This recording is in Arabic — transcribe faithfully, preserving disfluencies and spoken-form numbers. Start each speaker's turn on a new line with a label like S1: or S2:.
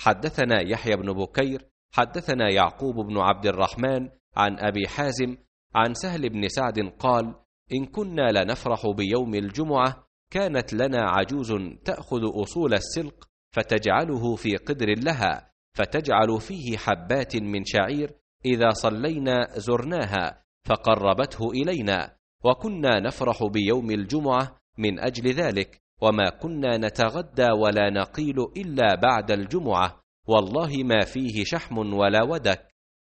S1: حدثنا يحيى بن بكير حدثنا يعقوب بن عبد الرحمن عن أبي حازم عن سهل بن سعد قال: إن كنا لنفرح بيوم الجمعة كانت لنا عجوز تأخذ أصول السلق فتجعله في قدر لها، فتجعل فيه حبات من شعير، إذا صلينا زرناها فقربته إلينا، وكنا نفرح بيوم الجمعة من أجل ذلك، وما كنا نتغدى ولا نقيل إلا بعد الجمعة، والله ما فيه شحم ولا ودك،